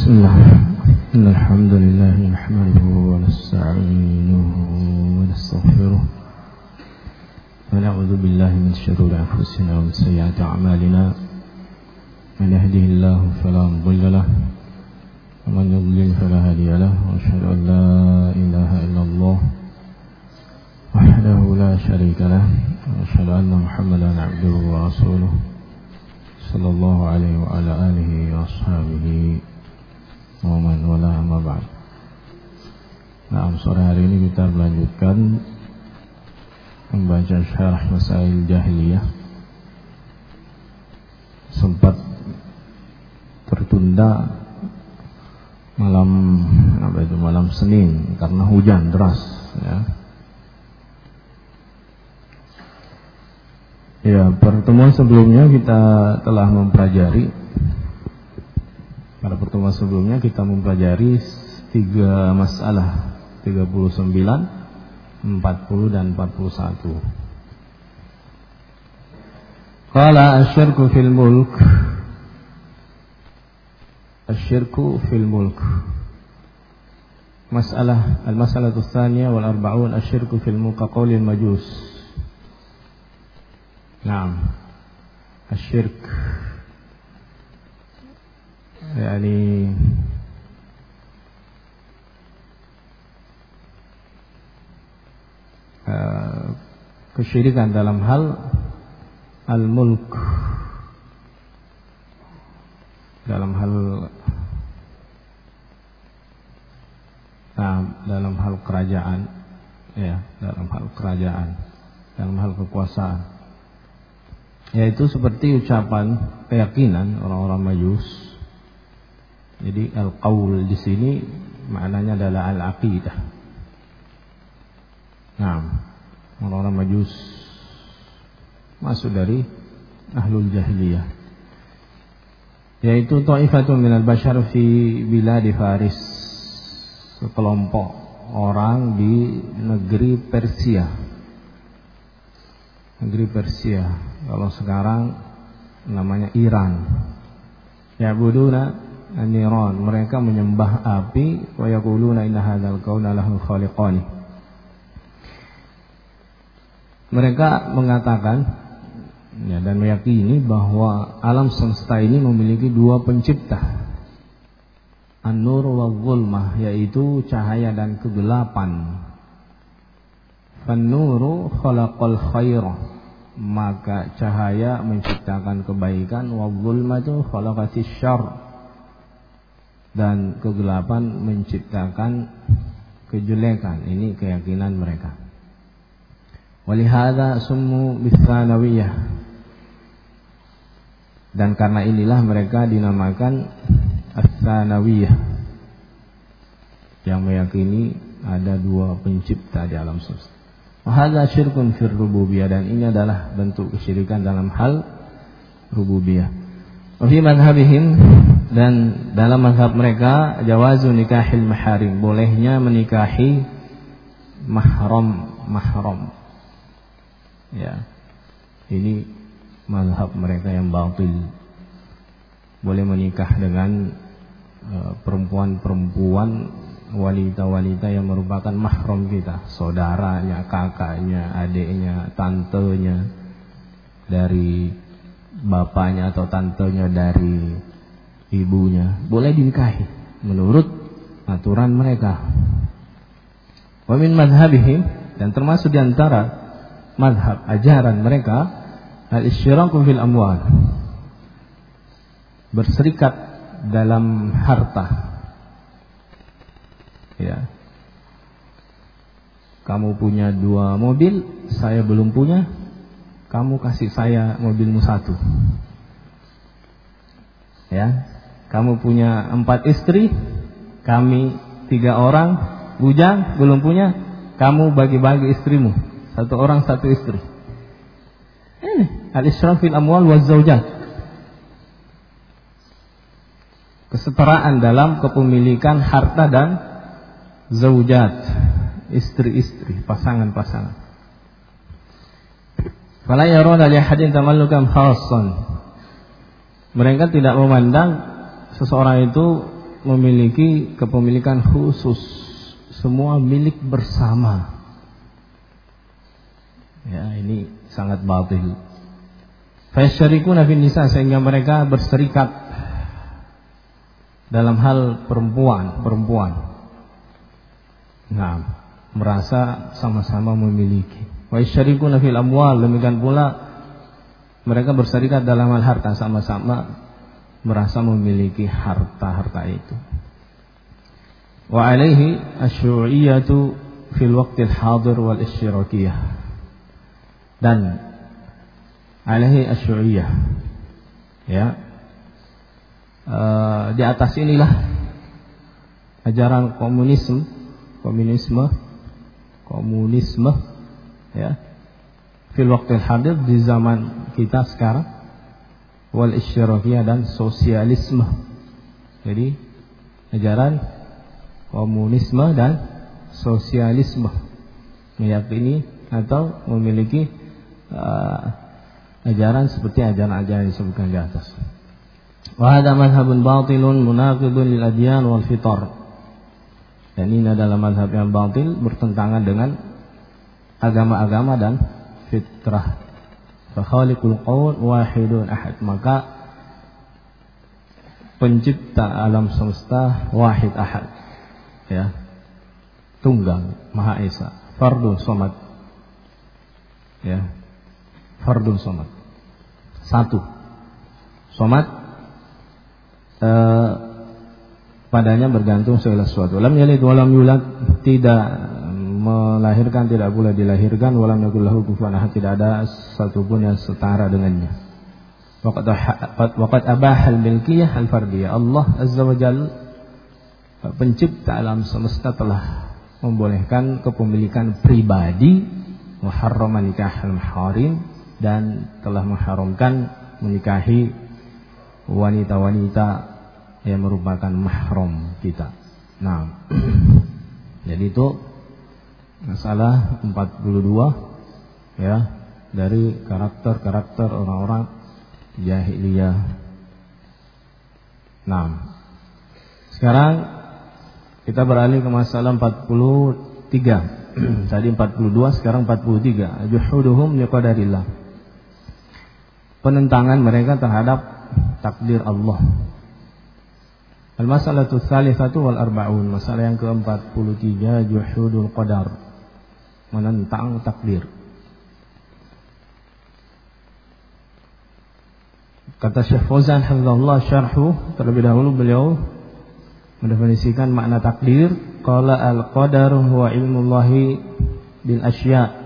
Bismillah. Alhamdulillah nahmaduhu wa nasta'inuhu wa nastaghfiruh. Wa na'udzu billahi min shururi anfusina wa min sayyiati a'malina. Man yahdihillahu fala mudilla lahu wa man yudlil fala hadiya lahu. Wa asyhadu an la ilaha illallah wahdahu la syarika lahu wa asyhadu anna Muhammadan 'abduhu wa rasuluh. Sallallahu alaihi wa ala alihi wa ashabihi wa man wala amma ba'd. Nah, sore hari ini kita melanjutkan membaca syarah Masail Jahiliyah. Sempat tertunda malam Senin karena hujan deras, ya. Ya, pertemuan sebelumnya kita telah mempelajari. Pada pertemuan sebelumnya kita mempelajari 3 masalah, 39, 40 dan 41. Qala asyirku fil mulk. Asyirku fil mulk. Al-masalatu tsaniyah wal arba'un asyirku fil mulk qaulil majus. Naam. Asyirk yakni kesyirikan dalam hal al-mulk, dalam hal kerajaan, ya, dalam hal kekuasaan, yaitu seperti ucapan keyakinan orang-orang Majus. Jadi al-qaul di sini maknanya adalah al-aqidah. Nah, orang-orang Majus masuk dari ahlul jahiliyah, yaitu ta'ifatun minal bashar fi biladi Faris, sekelompok orang di negeri Persia. Negeri Persia, kalau sekarang namanya Iran. Ya'buduna an-niran, mereka menyembah api. Wa yaquluna inna hadzal kauna lahu khaliqani, mereka mengatakan, ya, dan meyakini bahwa alam semesta ini memiliki 2 pencipta, an-nur wa zulmah, yaitu cahaya dan kegelapan. Fan-nuru khalaqal khaira, maka cahaya menciptakan kebaikan. Wa zulmatu khalaqatis syarr, dan kegelapan menciptakan kejelekan. Ini keyakinan mereka. Walihada summu bitsanawiyah, dan karena inilah mereka dinamakan as-sanawiyah, yang meyakini ada 2 pencipta di alam semesta. Wahada syirkun fir rububiyah, dan ini adalah bentuk kesyirikan dalam hal rububiyah. Wa fi madhhabihim, dan dalam mazhab mereka, jawazu nikahil maharim, bolehnya menikahi mahram. Ya, ini mazhab mereka yang batil. Boleh menikah dengan perempuan-perempuan, wanita-wanita yang merupakan mahram kita, saudaranya, kakaknya, adiknya, tantenya dari bapaknya atau tantenya dari ibunya, boleh dinikahi menurut aturan mereka. Wa min madhhabihim, dan termasuk di antara madhab ajaran mereka, al-isyraku fil amwal, berserikat dalam harta. Ya, kamu punya 2 mobil, saya belum punya, kamu kasih saya mobilmu 1. Ya, kamu punya 4 istri, kami 3 orang bujang belum punya, kamu bagi-bagi istrimu, 1 orang 1 istri. Ini al-israf fil amwal waz zaujat, kesetaraan dalam kepemilikan harta dan zaujat, istri-istri, pasangan-pasangan. Fala yaruna li ahadin tamallukan khassan, mereka tidak memandang seseorang itu memiliki kepemilikan khusus, semua milik bersama. Ya, ini sangat batil. Fasyarikuna fin nisa, sehingga mereka berserikat dalam hal perempuan. Nah, merasa sama-sama memiliki. Wa yasyarikuna fil amwal, demikian pula mereka berserikat dalam hal harta, sama-sama merasa memiliki harta itu. Wa alaihi asyu'iyatu fil waqtil hadir wal isyirakiyah. Dan alaihi asyu'iyah, ya, di atas inilah ajaran komunisme, ya, fil waqtil hadir, di zaman kita sekarang, wal isyirakiyah, dan sosialisme. Jadi ajaran komunisme dan sosialisme meyakini atau memiliki ajaran seperti ajaran-ajaran yang disebutkan di atas. Wa hadha madhhabun batilun munaqidun lil adyan wal fitar. Dan ini adalah mazhab yang batil, bertentangan dengan agama-agama dan fitrah. Fa khaliqul qaul wahidun ahad, maka pencipta alam semesta wahid ahad, ya, tunggal maha esa, fardun somad, ya, fardun somad, satu, somad, padanya bergantung segala sesuatu. Lam yalid walam yulad, tidak melahirkan, tidak pula dilahirkan. Walam yakul lahu kufuwan ahad, tidak ada satupun yang setara dengannya. Waqad abahal milkiyah al fardiyah. Allah azza wa jalla, pencipta alam semesta, telah membolehkan kepemilikan pribadi, wa harrama nikah al maharim, dan telah mengharamkan menikahi wanita-wanita yang merupakan mahram kita. Nah, jadi itu masalah 42, ya, dari karakter-karakter orang-orang jahiliyah. Nah, sekarang kita beralih ke masalah 43. Tadi 42, sekarang 43. Juhuduhum liqadarillah, penentangan mereka terhadap takdir Allah. Al-masalatu tsalitsatu wal arba'un, masalah yang ke-43, juhudul qadar, menentang takdir. Kata Syekh Fauzan hafizahullah syarhu, terlebih dahulu beliau mendefinisikan makna takdir. Qala al-qadaru huwa ilmullahi bil asya'.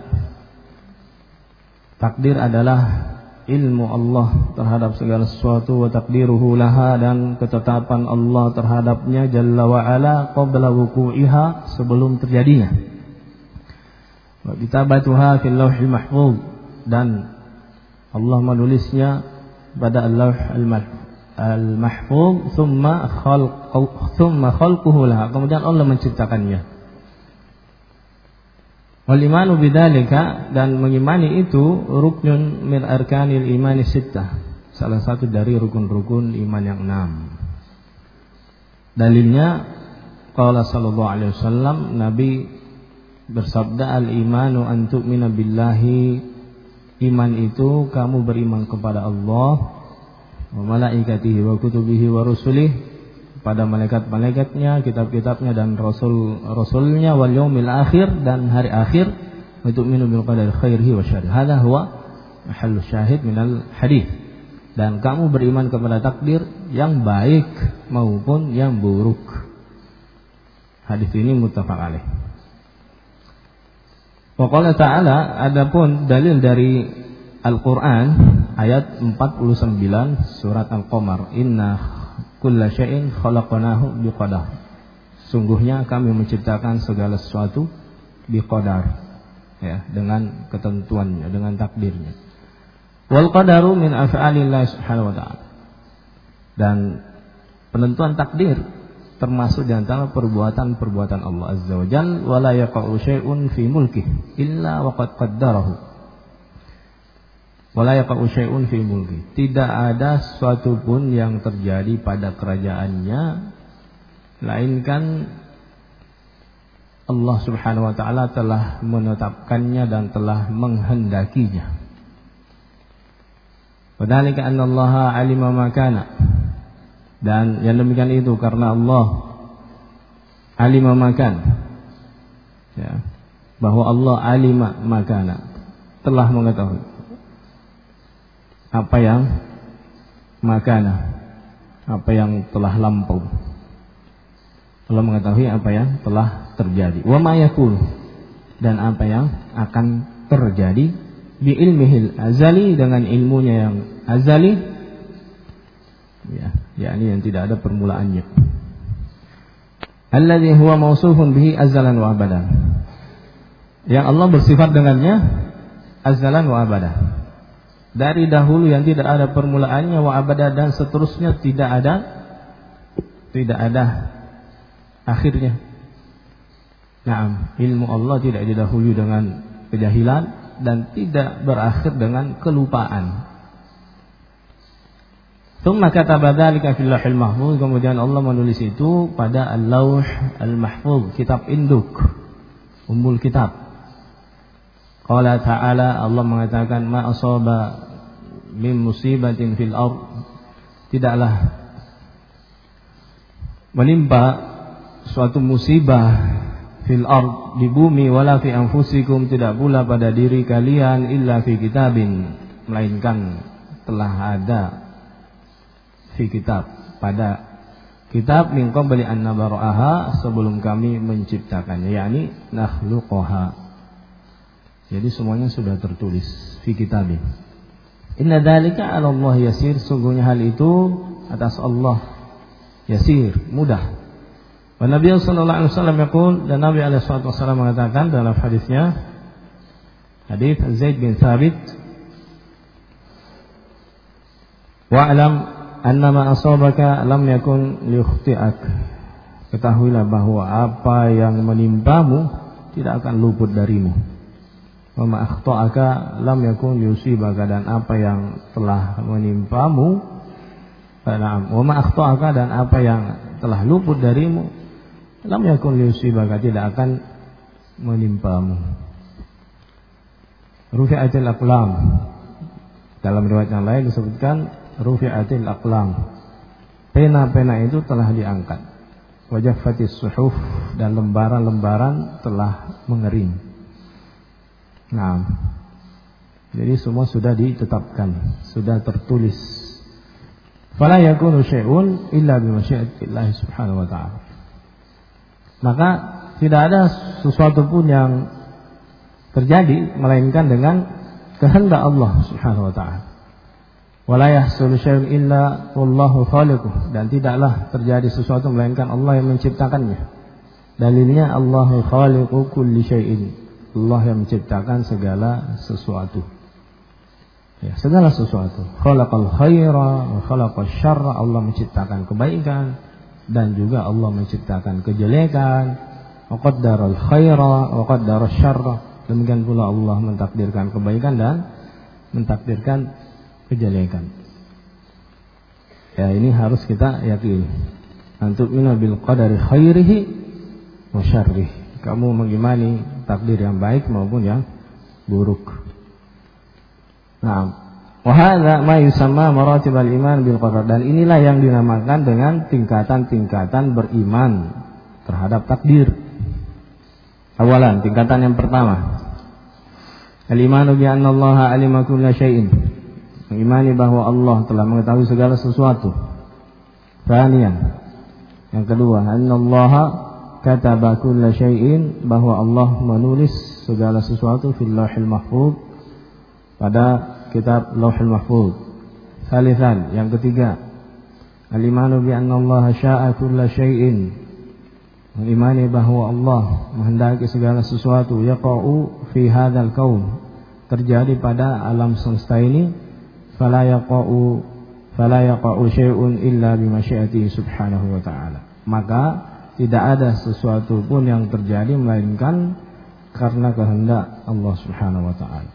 Takdir adalah ilmu Allah terhadap segala sesuatu, wa taqdiruhu laha, dan ketetapan Allah terhadapnya jalla wa ala qabla wuqu'iha, sebelum terjadinya. Wa kitabatuha fil lauhil mahfuz, dan Allah menulisnya pada al-lauh al-mahfuz, thumma khalquhu laha, kemudian Allah menciptakannya. Wal imanu bidzalika, dan mengimani itu, ruknun min arkanil imani sittah, salah satu dari rukun-rukun iman yang 6. Dalilnya qala sallallahu alaihi wasallam, Nabi bersabda, al imanu an tu'mina billahi, iman itu kamu beriman kepada Allah, wa malaikatihi wa kutubihi wa rusulihi, pada malaikat-malaikatnya, kitab-kitabnya, dan rasul-rasulnya, wal yaumil akhir, dan hari akhir, wa tu'minu bil qadari khairihi wa syarrihi. Hadza huwa mahallu syahid minal hadis. Dan kamu beriman kepada takdir yang baik maupun yang buruk. Hadis ini muttafaq alaih. Wa qala ta'ala, adapun dalil dari Al-Qur'an ayat 49 surat Al-Qamar, inna kulla syai'in khalaqnahu biqadar, sungguhnya kami menciptakan segala sesuatu biqadar, ya, dengan ketentuannya, dengan takdirnya. Wal qadaru min af'alillah subhanahu wa ta'ala, dan penentuan takdir termasuk di antara perbuatan-perbuatan Allah azza wa jalla. Wa la yaqa'u syai'un fi mulkihi illa waqad qaddarahu. Wala yaqa'u syai'un fi mulki, tidak ada sesuatu pun yang terjadi pada kerajaannya melainkan Allah Subhanahu wa taala telah menetapkannya dan telah menghendakinya. Wadzalika anna Allah alima ma kana. Dan yang demikian itu karena Allah alima ma kana. Ya, bahwa Allah alima ma kana, telah mengetahui apa yang makana, apa yang telah lampau. Allah mengetahui apa yang telah terjadi. Wa ma yakun, dan apa yang akan terjadi, bi ilmihil azali, dengan ilmunya yang azali, ya, yakni yang tidak ada permulaannya. Alladzi huwa mausufun bihi azalan wa abadan, yang Allah bersifat dengannya azalan wa abadan, dari dahulu yang tidak ada permulaannya, wa abada, dan seterusnya tidak ada akhirnya. Naam, ilmu Allah tidak didahului dengan kejahilan dan tidak berakhir dengan kelupaan. Tsumma kataba dzalika fil lauhil mahfuz, kemudian Allah menulis itu pada al-lauh al-mahfuz, kitab induk, ummul kitab. Qala ta'ala, Allah mengatakan, ma asaba min musibatin fil ard, tidaklah menimpa suatu musibah fil ard, di bumi, wala fi anfusikum, tidak pula pada diri kalian, illa fi kitabin, melainkan telah ada fi kitab, pada kitab, min qabli an nabra'aha, sebelum kami menciptakannya, yakni nakhluqaha. Jadi semuanya sudah tertulis fi kitabin. Inna dzalika 'ala Allah yasir, sungguhnya hal itu atas Allah yasir, mudah. Wa Nabi sallallahu alaihi wasallam yaqul, dan Nabi alaihi wasallam mengatakan dalam hadisnya, hadis Zaid bin Thabit, wa'lam anna ma asabaka lam yakun liyukhti'ak, ketahuilah bahwa apa yang menimpamu tidak akan luput darimu. Wa ma akhta'aka lam yakun liyusibaka, dan apa yang telah menimpamu, wa ma akhta'aka, dan apa yang telah luput darimu, lam yakun liyusibaka, tidak akan menimpamu. Rufi'atil aqlam, dalam riwayat yang lain disebutkan rufi'atil aqlam, pena-pena itu telah diangkat. Wajaffatis suhuf, dan lembaran-lembaran telah mengering. Nah, jadi semua sudah ditetapkan, sudah tertulis. Fala yakunu syai'un illa bi masyiatillah subhanahu wa ta'ala. Maka tidak ada sesuatu pun yang terjadi melainkan dengan kehendak Allah subhanahu wa ta'ala. Wala yahsul syai'un illa wallahu khaliquh, dan tidaklah terjadi sesuatu melainkan Allah yang menciptakannya. Dalilnya Allahu khaliqu kulli syai'in, Allah yang menciptakan segala sesuatu. Ya, segala sesuatu. Khalaqal khaira wa khalaqash syarra, Allah menciptakan kebaikan dan juga Allah menciptakan kejelekan. Wa qaddaral khaira wa qaddarash syarra, demikian pula Allah mentakdirkan kebaikan dan mentakdirkan kejelekan. Ya, ini harus kita yakini. Antu'minu bil qadari khairihi wa syarrihi, kamu mengimani takdir yang baik maupun yang buruk. Nah, wa hadza ma yusamma maratibal iman bil qadar, dan inilah yang dinamakan dengan tingkatan-tingkatan beriman terhadap takdir. Awalan, tingkatan yang pertama, al-imanu bi anna Allah alima kulla syai'in, mengimani bahwa Allah telah mengetahui segala sesuatu. Tsaniyan, yang kedua, anna Allah kataba kulla syai'in, bahwa Allah menulis segala sesuatu fil lauhil mahfuz, pada kitab lauhil mahfuz. Tsalitsan, yang ketiga, al-imanu bi anna Allah syaa kulla syai'in, mengimani bahwa Allah menghendaki segala sesuatu, yaqa'u fi hadzal kaun, terjadi pada alam semesta ini, fala yaqa'u syai'un illa bi masyiatihi subhanahu wa ta'ala, maka tidak ada sesuatu pun yang terjadi melainkan karena kehendak Allah subhanahu wa ta'ala.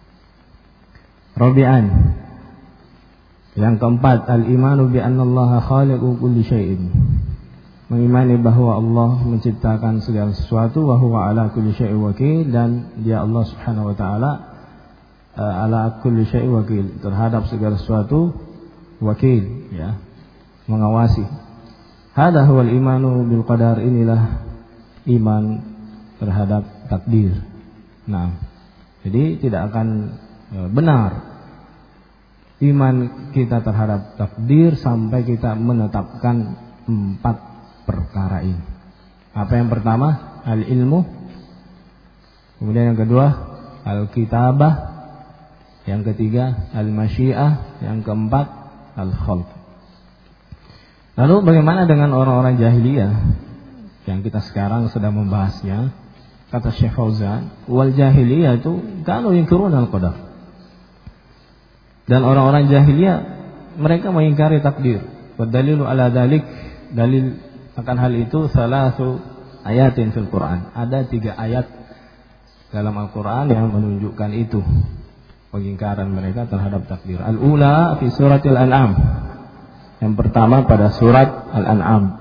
Rabi'an, yang keempat, al-imanu bi anna Allah khaliqu kulli syai'in, mengimani bahwa Allah menciptakan segala sesuatu, wa huwa ala kulli syai'in wakil, dan dia Allah Subhanahu wa taala ala kulli syai'in wakil, terhadap segala sesuatu wakil, ya, mengawasi. Hada huwal imanu bil qadar, inilah iman terhadap takdir. Nah, jadi tidak akan benar iman kita terhadap takdir sampai kita menetapkan 4 perkara ini. Apa yang pertama? Al-ilmu. Kemudian yang kedua, al-kitabah. Yang ketiga, al-masyiah. Yang keempat, al-khalq. Lalu bagaimana dengan orang-orang jahiliyah yang kita sekarang sedang membahasnya? Kata Syekh Fauzan, wal jahiliyah itu kanu yunkiruna al-qadar. Dan orang-orang jahiliyah mereka mengingkari takdir. Wadalilu ala dalik, dalil akan hal itu salatu ayatin fil Quran. Ada 3 ayat dalam Al-Quran yang menunjukkan itu, pengingkaran mereka terhadap takdir. Al-ula fi suratil An'am. Yang pertama pada surat Al-An'am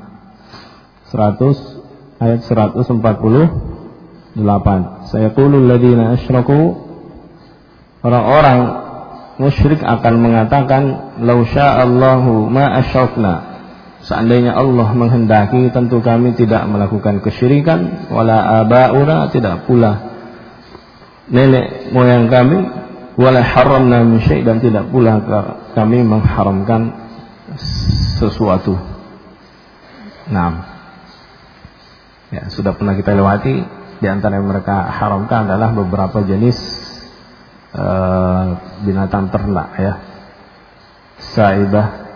ayat 148. Sayaqulul ladzina asyraku, orang-orang musyrik akan mengatakan, lau sya'allahu ma asyrakna, seandainya Allah menghendaki tentu kami tidak melakukan kesyirikan, wala abauna, tidak pula nenek moyang kami, wala haramna min syai', dan tidak pula kami mengharamkan sesuatu. Nah, ya, sudah pernah kita lewati. Di antara yang mereka haramkan adalah beberapa jenis binatang ternak, ya, saibah,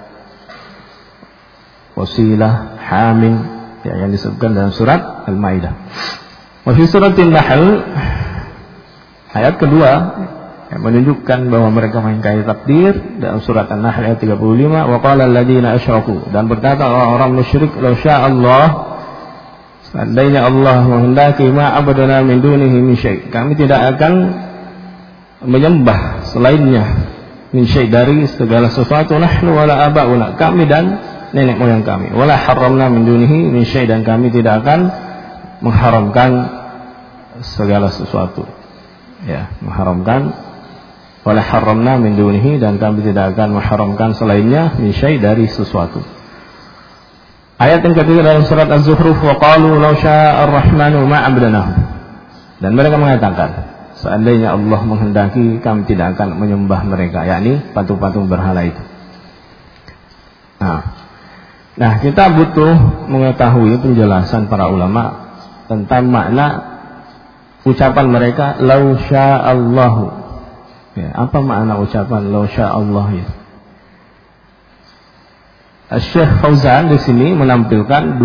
wasilah, hamim, ya, yang disebutkan dalam surat Al-Maidah. Wa fi suratin Nahl, ayat kedua yang menunjukkan bahwa mereka mengingkari takdir, dalam surat An-Nahl ayat 35, wa qala alladziina asyraku, dan berkata orang-orang musyrik, law sya'allah, seandainya Allah menghendaki, ma abadana min dunihi min syai', kami tidak akan menyembah selainnya, min syai', dari segala sesuatu, nahnu wala abauna, kami dan nenek moyang kami, wala haramna min dunihi min syai', dan kami tidak akan mengharamkan segala sesuatu, ya, mengharamkan, wala haramna min dunihi, dan kami tidak akan mengharamkan selainnya, min syai', dari sesuatu. Ayat yang ketiga dalam surat Az-Zukhruf, wa qalu law syaa'a ar-rahmanu ma 'abadnahu, dan mereka mengatakan, seandainya Allah menghendaki kami tidak akan menyembah mereka, yakni patung-patung berhala itu. Nah, kita butuh mengetahui penjelasan para ulama tentang makna ucapan mereka law sya'allahu. Ya, apa makna ucapan law sya'allah itu? Syekh Fauzan di sini menampilkan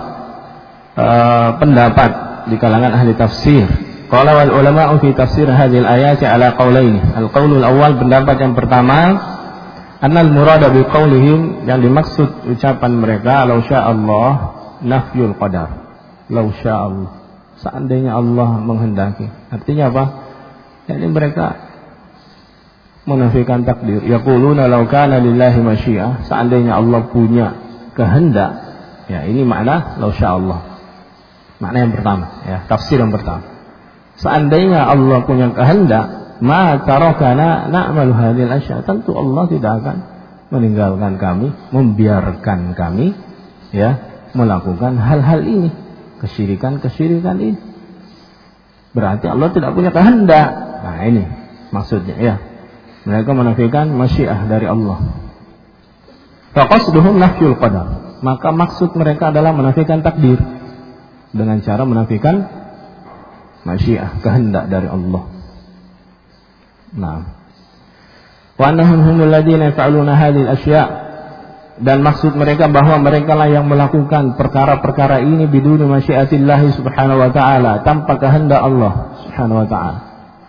2 pendapat di kalangan ahli tafsir. Qala wal ulama'u fi tafsir hadhil ayati ala qaulaini. Al-qaulul awal, pendapat yang pertama, annal murada bi qaulihim, yang dimaksud ucapan mereka law sya'allah nafyul qadar. Law sya'allah, seandainya Allah menghendaki. Artinya apa? Jadi mereka menafikan takdir. Yaquluna law kana lillahi masyiah, seandainya Allah punya kehendak. Ya, ini makna law sya'allah. Makna yang pertama, ya, tafsir yang pertama. Seandainya Allah punya kehendak, ma tarakana na'malu hadhil asya, tentu Allah tidak akan meninggalkan kami, membiarkan kami, ya, melakukan hal-hal ini, kesyirikan ini. Berarti Allah tidak punya kehendak. Nah, ini maksudnya, ya. Mereka menafikan masyiah dari Allah. Faqasduhum nafyul qadar, maka maksud mereka adalah menafikan takdir dengan cara menafikan masyiah, kehendak dari Allah. Nah, wa annahum humul ladzina yaf'aluna hadhil asya', dan maksud mereka bahwa mereka lah yang melakukan perkara-perkara ini biduni masyiatillah subhanahu wa ta'ala, tanpa kehendak Allah subhanahu wa ta'ala.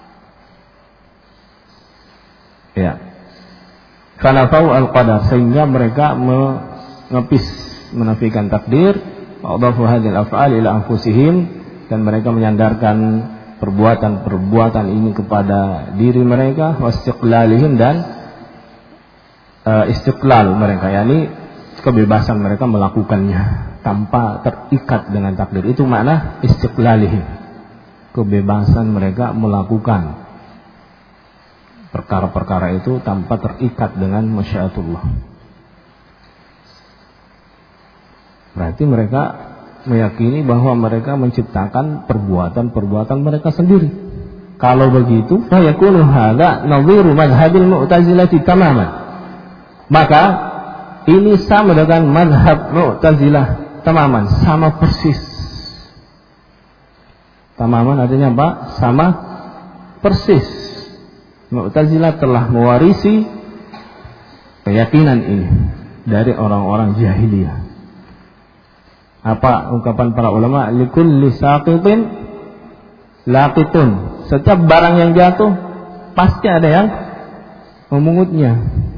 Ya. Fanafau al-qadar, sehingga mereka mengepis, menafikan takdir, wa'adafu hadhil af'al ila anfusihim, dan mereka menyandarkan perbuatan-perbuatan ini kepada diri mereka, wastiqlalihim, dan istiqlal mereka, yakni kebebasan mereka melakukannya tanpa terikat dengan takdir. Itu makna istiqlalihim, kebebasan mereka melakukan perkara-perkara itu tanpa terikat dengan masyiatullah. Berarti mereka meyakini bahwa mereka menciptakan perbuatan-perbuatan mereka sendiri. Kalau begitu, fa yakunu hadza nadhiru madhhabil Mu'tazilah tamaman. Maka ini sama dengan madhab Mu'tazilah tamaman, sama persis. Tamaman artinya apa? Sama persis. Mu'tazilah telah mewarisi keyakinan ini dari orang-orang jahiliyah. Apa ungkapan para ulama? Likulli saqitin laqitun. Setiap barang yang jatuh pasti ada yang memungutnya.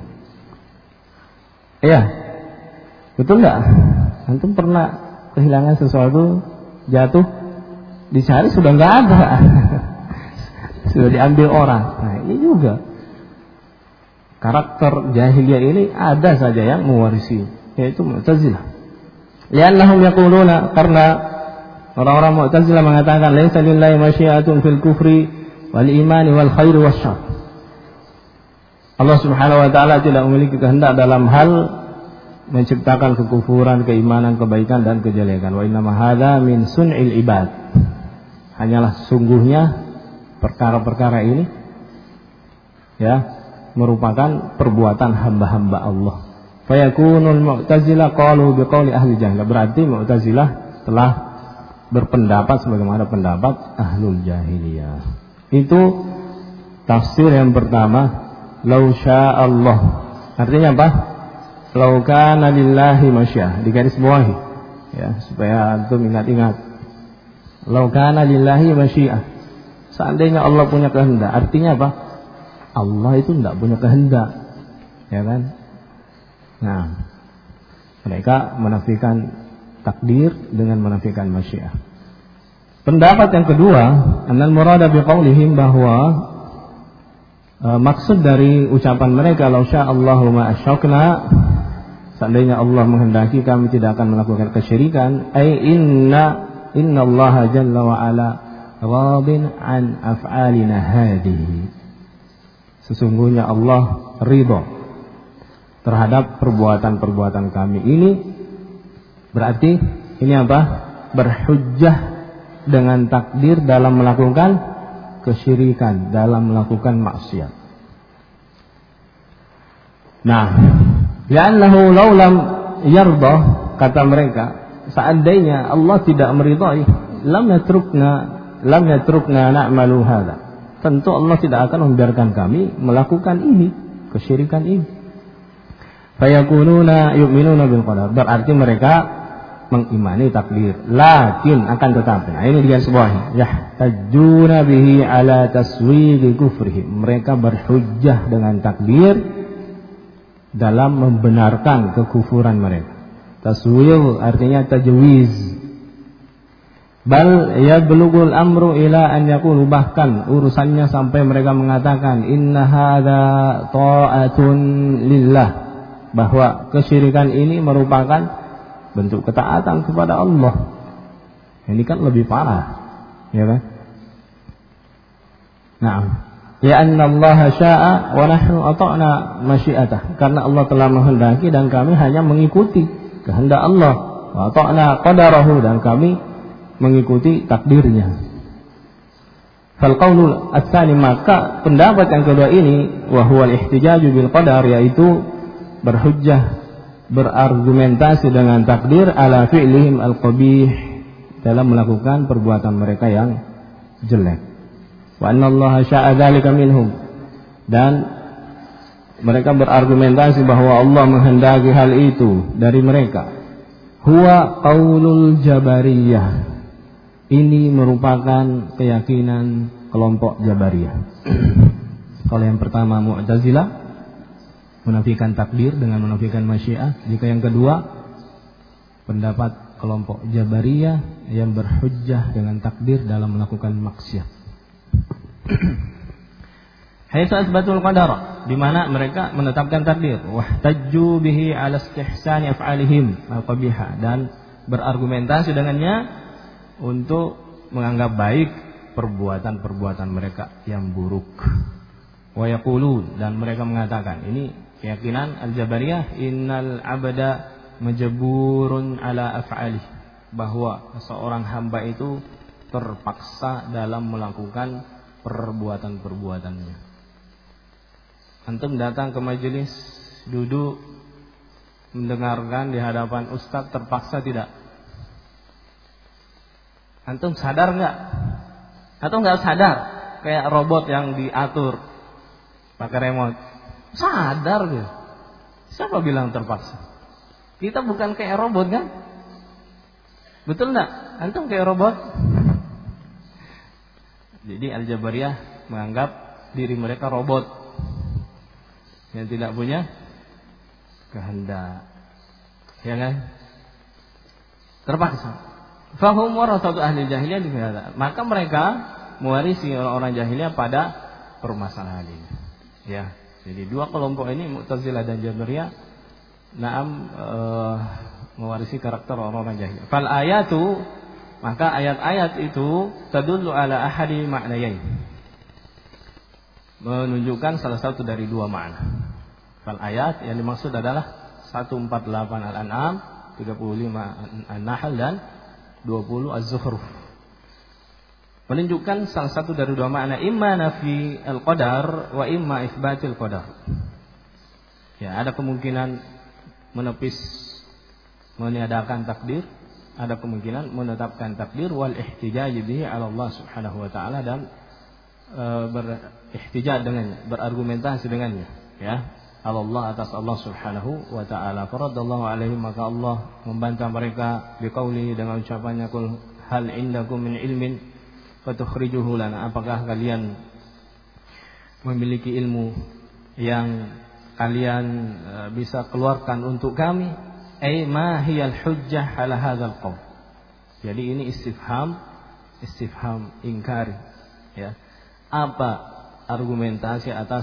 Iya, betul nggak? Antum pernah kehilangan sesuatu, jatuh, dicari sudah nggak ada, sudah diambil orang. Nah ini juga karakter jahiliyah ini ada saja yang mewarisi, yaitu Mu'tazilah. Li'annahum yaquluna, karena orang-orang Mu'tazilah mengatakan laisa lillahi masyiatun fil kufri wal imani wal khairi wasyarr. Allah Subhanahu wa taala tidak memiliki kehendak dalam hal menciptakan kekufuran, keimanan, kebaikan dan kejelekan. Wa inna ma hadza min sun'il ibad. Hanyalah sungguhnya perkara-perkara ini ya merupakan perbuatan hamba-hamba Allah. Fa yakunul Mu'tazilah qalu biqauli ahli jahiliyah. Berarti Mu'tazilah telah berpendapat sebagaimana pendapat ahlul jahiliyah. Itu tafsir yang pertama. Lau sya'allah, artinya apa? Lau kana lillahi masyiah, digaris bawahi ya, supaya antum ingat-ingat. Lau kana lillahi masyiah, seandainya Allah punya kehendak, artinya apa? Allah itu tidak punya kehendak, ya kan? Nah, mereka menafikan takdir dengan menafikan masyiah. Pendapat yang kedua, annal murada biqaulihim, bahwa maksud dari ucapan mereka lau sya'allahu ma asyrakna, seandainya Allah menghendaki kami tidak akan melakukan kesyirikan, ai innallaha jalla wa ala radin an af'alina hadhihi, sesungguhnya Allah ridha terhadap perbuatan-perbuatan kami ini. Berarti ini apa? Berhujjah dengan takdir dalam melakukan kesyirikan, dalam melakukan maksiat. Nah, li'annahu law lam yardah, kata mereka, seandainya Allah tidak meridai, lam yatrukna na'malu hadza, tentu Allah tidak akan membiarkan kami melakukan ini, kesyirikan ini. Fayakununa yu'minuna bil qadar, berarti mereka mengimani takdir, lakin akan tetapi, nah ini dia sebuah yahtajuna bihi ala taswigi kufrihim, mereka berhujjah dengan takdir dalam membenarkan kekufuran mereka. Taswig artinya tajwiz. Bal yablughul amru ila an yaqulu, bahkan urusannya sampai mereka mengatakan inna hadza ta'atun lillah, bahwa kesyirikan ini merupakan bentuk ketaatan kepada Allah. Ini kan lebih parah, ya kan? Nah, ya anna Allah syaa wa nahnu ata'na masyiatah, karena Allah telah menghendaki dan kami hanya mengikuti kehendak Allah. Wa ata'na qadarahu, dan kami mengikuti takdirnya. Fal qaulul ats-tsani, maka pendapat yang kedua ini, wa huwa al-ihtijaju bil qadar, yaitu berhujjah, berargumentasi dengan takdir ala fi'lihim al-qabih, dalam melakukan perbuatan mereka yang jelek. Wa anna Allah syaa dzalika minhum, dan mereka berargumentasi bahwa Allah menghendaki hal itu dari mereka. Huwa qaulul jabariyah, ini merupakan keyakinan kelompok Jabariyah. Kalau yang pertama Mu'tazilah, menafikan takdir dengan menafikan masyiah. Jika yang kedua, pendapat kelompok Jabariyah yang berhujjah dengan takdir dalam melakukan maksiat. Haitsu asbatul qadar, di mana mereka menetapkan takdir, wahtajju bihi ala istihsani af'alihim al-qabihah, dan berargumentasi dengannya untuk menganggap baik perbuatan-perbuatan mereka yang buruk. Wa yaqulun, dan mereka mengatakan, ini keyakinan Al-Jabariyah, innal abda majburun ala af'alih, bahwa seorang hamba itu terpaksa dalam melakukan perbuatan-perbuatannya. Antum datang ke majelis, duduk mendengarkan di hadapan ustaz, terpaksa tidak? Antum sadar enggak? Atau enggak sadar? Kayak robot yang diatur pakai remote. Sadar gitu. Siapa bilang terpaksa? Kita bukan kayak robot kan? Betul enggak? Antum kayak robot? Jadi Al-Jabariyah menganggap diri mereka robot yang tidak punya kehendak. Ya kan? Terpaksa. Fahum warasatu ahli jahiliyah dikata. Maka mereka mewarisi orang-orang jahiliyah pada permasalahan ini. Ya. Jadi dua kelompok ini, Mu'tazilah dan Jabariyah, mewarisi karakter orang-orang jahiliyah. Fal ayatu, maka ayat-ayat itu tadullu ala ahadi ma'nayain, menunjukkan salah satu dari dua makna. Fal ayat yang dimaksud adalah 148 Al-An'am, 35 An-Nahl dan 20 Az-Zukhruf. Menunjukkan salah satu dari dua makna, imma nafi al-qadar wa imma itsbatil qadar. Ya, ada kemungkinan menepis, meniadakan takdir, ada kemungkinan menetapkan takdir, wal ihtijaj bihi 'ala Allah Subhanahu wa taala, dan berihtijaj dengannya, berargumentasi dengannya, ya, Allah atas Allah Subhanahu wa taala. Faradallahu alaihi, maka Allah membantah mereka biqauli, dengan ucapannya, qul hal indakum min ilmin fatukhrijuhu lana, apakah kalian memiliki ilmu yang kalian bisa keluarkan untuk kami? Ai ma hiyal hujjah ala hadzal qaul. Jadi ini istifham ingkari, ya. Apa argumentasi atas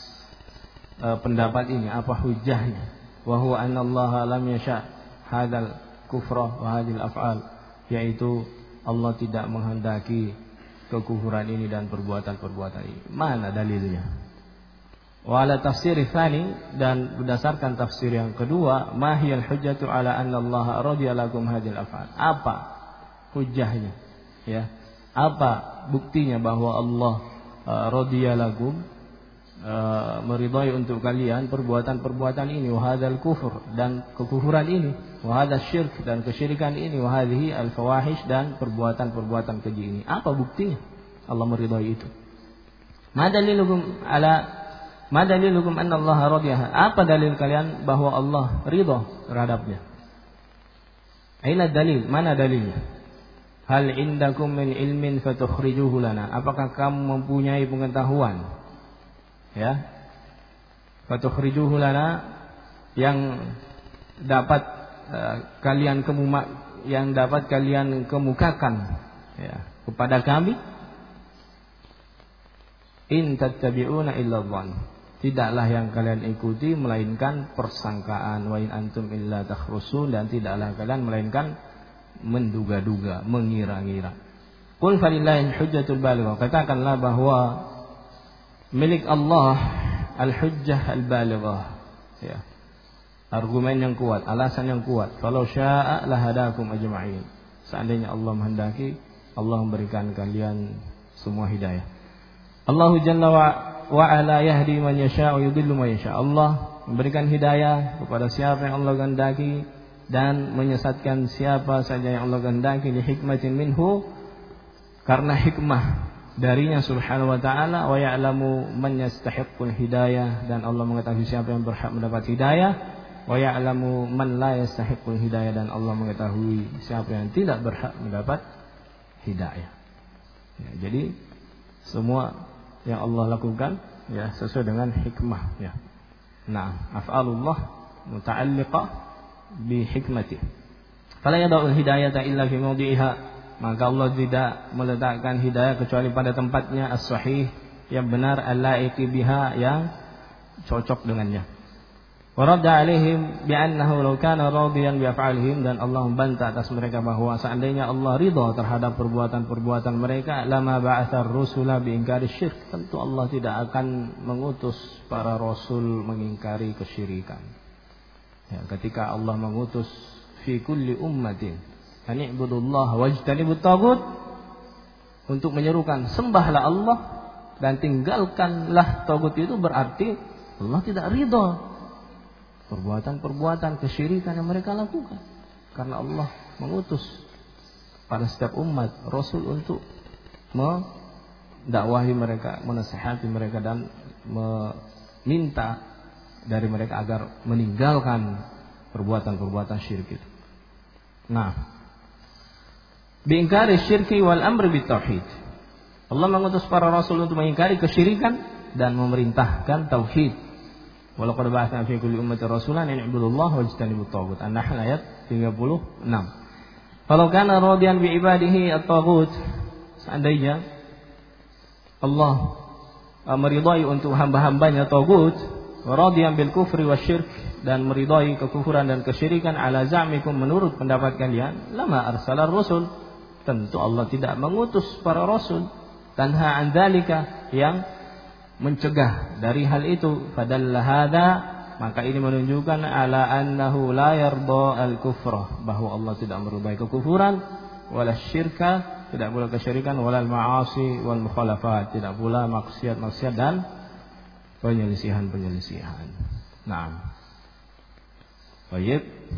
pendapat ini? Apa hujjahnya? Wa huwa anna Allah lam yasha hadzal kufra wa hadhil af'al, yaitu Allah tidak menghendaki kekufuran ini dan perbuatan-perbuatan ini. Mana dalilnya? Wa ala tafsir tsani, dan berdasarkan tafsir yang kedua, ma hiyal hujjatu ala anna Allah radiya lakum hadhil af'al. Apa hujjahnya? Ya. Apa buktinya bahwa Allah radiya lakum, meridai untuk kalian perbuatan-perbuatan ini, wa hadzal kufur, dan kekufuran ini, wa hadzal syirk, dan kesyirikan ini, wa hadhihi al fawahish, dan perbuatan-perbuatan keji ini. Apa buktinya Allah meridai itu? Ma dalilukum anna Allah radiyaha. Apa dalil kalian bahwa Allah ridha terhadapnya? Aina dalil? Mana dalilnya? Hal indakum min ilmin fatukhrijuhu lana. Apakah kamu mempunyai pengetahuan, ya, fatukhrijuhu lana, yang dapat kalian kemukakan, ya, kepada kami? In tattabi'una illa dhann, tidaklah yang kalian ikuti melainkan persangkaan, wa in antum illa takhrusun, dan tidaklah kalian melainkan menduga-duga, mengira-ngira. Qul falillahil hujjatul balighah, katakanlah bahwa milik Allah al-hujjah al-balighah, ya, argumen yang kuat, alasan yang kuat. Falau syaa lahadakum ajma'in, seandainya Allah menghendaki, Allah memberikan kalian semua hidayah. Allahu jalla wa ala yahdi man yasha' wa yudhillu man yasha'. Allah memberikan hidayah kepada siapa yang Allah kehendaki dan menyesatkan siapa saja yang Allah kehendaki, li hikmatin minhu, karena hikmah darinya subhanahu wa ta'ala, wa ya'lamu man yastahiqqul hidayah, dan Allah mengetahui siapa yang berhak mendapat hidayah, wa ya'lamu man la yastahiqqul hidayah, dan Allah mengetahui siapa yang tidak berhak mendapat hidayah. Ya, jadi semua yang Allah lakukan, ya, sesuai dengan hikmah, ya. Nah, af'alullah muta'alliqah bi hikmatih. Fala yada'ul hidayata illa fi mawdi'iha, maka Allah tidak meletakkan hidayah kecuali pada tempatnya, as-sahih, yang benar, al-la'iqi biha, yang cocok dengannya. Wa radda 'alaihim bi'annahu law kana radiyan bi af'alihim, dan Allah membantah atas mereka bahwa seandainya Allah ridha terhadap perbuatan-perbuatan mereka, lama ba'atsar rusula bi ingkari syirk, tentu Allah tidak akan mengutus para rasul mengingkari kesyirikan. Ya, ketika Allah mengutus fi kulli ummatin an i'budullaha wajtanibut taghut, untuk menyerukan sembahlah Allah dan tinggalkanlah taghut, itu berarti Allah tidak ridha perbuatan-perbuatan kesyirikan yang mereka lakukan, karena Allah mengutus pada setiap umat rasul untuk mendakwahi mereka, menasihati mereka, dan meminta dari mereka agar meninggalkan perbuatan-perbuatan syirik itu. Nah, biingkari syirki wal amri bit tauhid, Allah mengutus para rasul untuk mengingkari kesyirikan dan memerintahkan tauhid. Walaqad ba'atsna fi kulli ummatin rasulan an i'budullaha wajtanibut taghut. An-Nahl ayat 36. Kalau kana radiyan bi ibadihi at-taghut, seandainya Allah meridai untuk hamba-hambanya taghut, radiyan bil kufri wasyirk, dan meridai kekufuran dan kesyirikan, ala za'mikum, menurut pendapat kalian, lama arsalar rusul, tentu Allah tidak mengutus para rasul, tanha an dzalika, yang mencegah dari hal itu. Fadalla hadza, maka ini menunjukkan ala annahu la yarda al-kufra, bahwa Allah tidak meridai kekufuran, wala syirka, tidak pula kesyirikan, wala al-ma'asi wal mukhalafat, tidak pula maksiat-maksiat dan penyelisihan-penyelisihan. Nah, baik,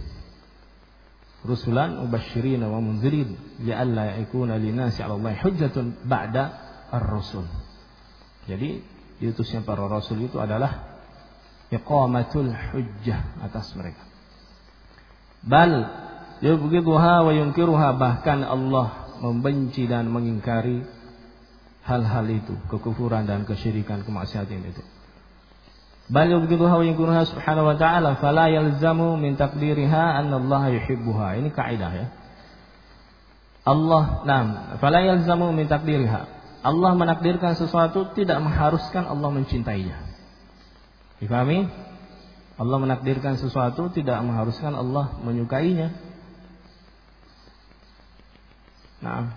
rusulan mubasysyirin wa mundzirin li'alla yakuna linasi 'ala Allahi hujjatun ba'da ar-rusul. Jadi diutusnya para rasul itu adalah iqamatul hujjah atas mereka. Bal yubghiduha wa yunkiruha, bahkan Allah membenci dan mengingkari hal-hal itu, kekufuran dan kesyirikan, kemaksiatan itu. Bal yubghiduha wa yunkiruha subhanahu wa ta'ala, fala yalzamu min taqdiriha anna Allah yuhibbuha. Ini kaidah ya. Fala yalzamu min taqdiriha, Allah menakdirkan sesuatu tidak mengharuskan Allah mencintainya. Difahami? Allah menakdirkan sesuatu tidak mengharuskan Allah menyukainya. Nah,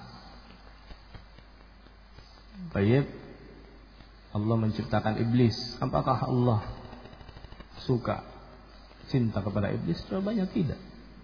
baik, Allah menciptakan iblis. Apakah Allah suka, cinta kepada iblis? Jawabannya tidak.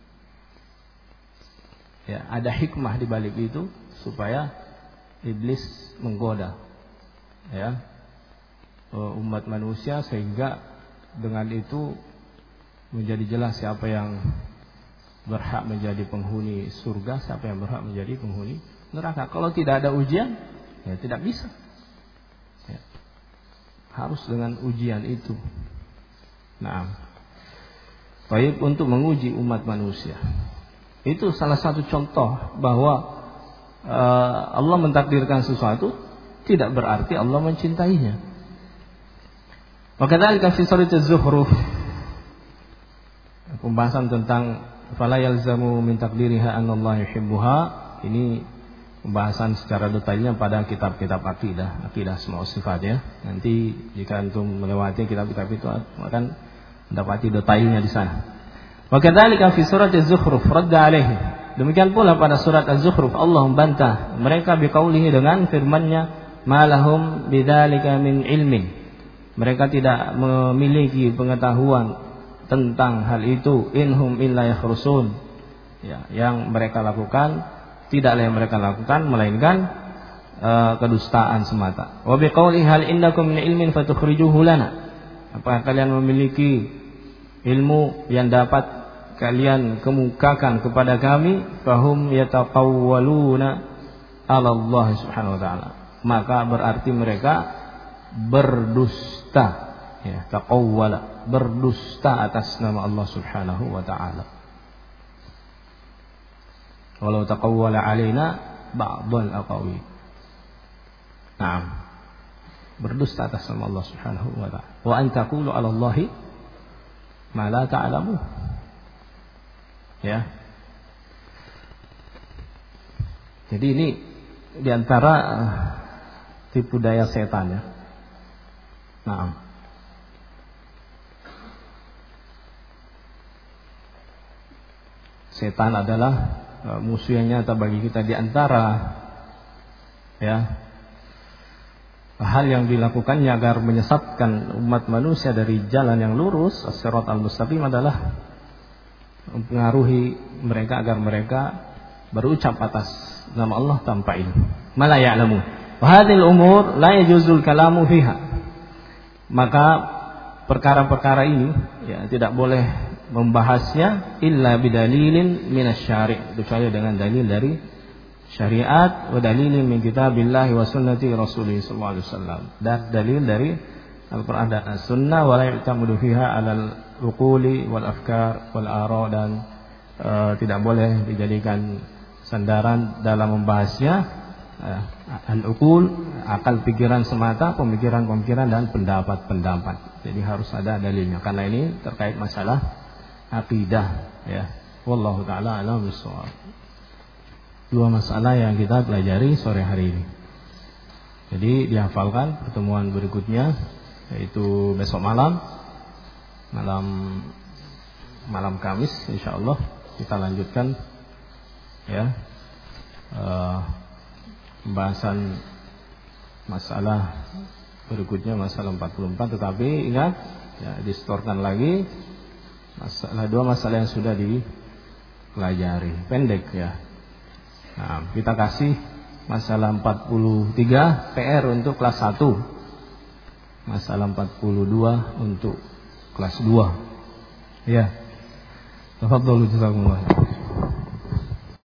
Ya, ada hikmah di balik itu supaya iblis menggoda ya umat manusia, sehingga dengan itu menjadi jelas siapa yang berhak menjadi penghuni surga, siapa yang berhak menjadi penghuni neraka. Kalau tidak ada ujian, ya tidak bisa ya. Harus dengan ujian itu. Nah, baik, untuk menguji umat manusia. Itu salah satu contoh bahwa Allah mentakdirkan sesuatu tidak berarti Allah mencintainya. Maka dzalika fi surat Az-Zukhruf, pembahasan tentang fala yalzamu min taqdiriha anna Allah yuhibbuha, ini pembahasan secara detailnya pada kitab-kitab akidah semua sifat ya. Nanti jika antum melewati kitab-kitab itu akan mendapati detailnya di sana. Maka dzalika fi surat Az-Zukhruf radda alaihi. Demikian pula pada surat Az-Zukhruf Allah membantah mereka biqaulihi, dengan firman-Nya, malahum bidzalika min ilmin. Mereka tidak memiliki pengetahuan tentang hal itu, inhum illa yakhrusun. Ya, yang mereka lakukan tidaklah yang mereka lakukan melainkan kedustaan semata. Wa biqauli hal innakum min ilmin fatukhrijuhu lana. Apakah kalian memiliki ilmu yang dapat kalian kemukakan kepada kami? Fahum yataqawwaluna 'ala Allah subhanahu wa ta'ala, maka berarti mereka berdusta ya, taqawwala, berdusta atas nama Allah subhanahu wa ta'ala. Walau taqawwala 'alaina ba'dal aqawi. Naam, berdusta atas nama Allah subhanahu wa ta'ala. Wa an taqulu 'ala Allahi ma la ta'lamu. Ya. Jadi ini diantara tipu daya setan ya. Nah, setan adalah musuh yang nyata bagi kita. Di antara hal yang dilakukannya agar menyesatkan umat manusia dari jalan yang lurus, as-sirat al-mustaqim, adalah mempengaruhi mereka agar mereka berucap atas nama Allah tanpa ilmu. Mala ya'lamun. Wa hadhil umur la yajuzul kalamu fiha. Maka perkara-perkara ini tidak boleh membahasnya illa bidalilin minasyari', kecuali dengan dalil dari syariat, wa dalilin min kitabillah wa sunnati rasulih sallallahu alaihi wasallam, dan dalil dari Al-Qur'an dan As-Sunnah, wa la yu'tamadu fiha 'alal uquli wal afkar wal ara, dan tidak boleh dijadikan sandaran dalam membahasnya al-uqul, akal pikiran semata, pemikiran-pemikiran dan pendapat-pendapat. Jadi harus ada dalilnya, karena ini terkait masalah akidah Wallahu taala a'lam bissawab. Dua masalah yang kita pelajari sore hari ini. Jadi dihafalkan pertemuan berikutnya, yaitu besok malam Kamis insyaallah kita lanjutkan pembahasan masalah berikutnya, masalah 44. Tetapi ingat distorkan lagi dua masalah yang sudah dipelajari, pendek Nah, kita kasih masalah 43 PR untuk kelas 1, masalah 42 untuk kelas 2. Tafadhalu jazakumullah.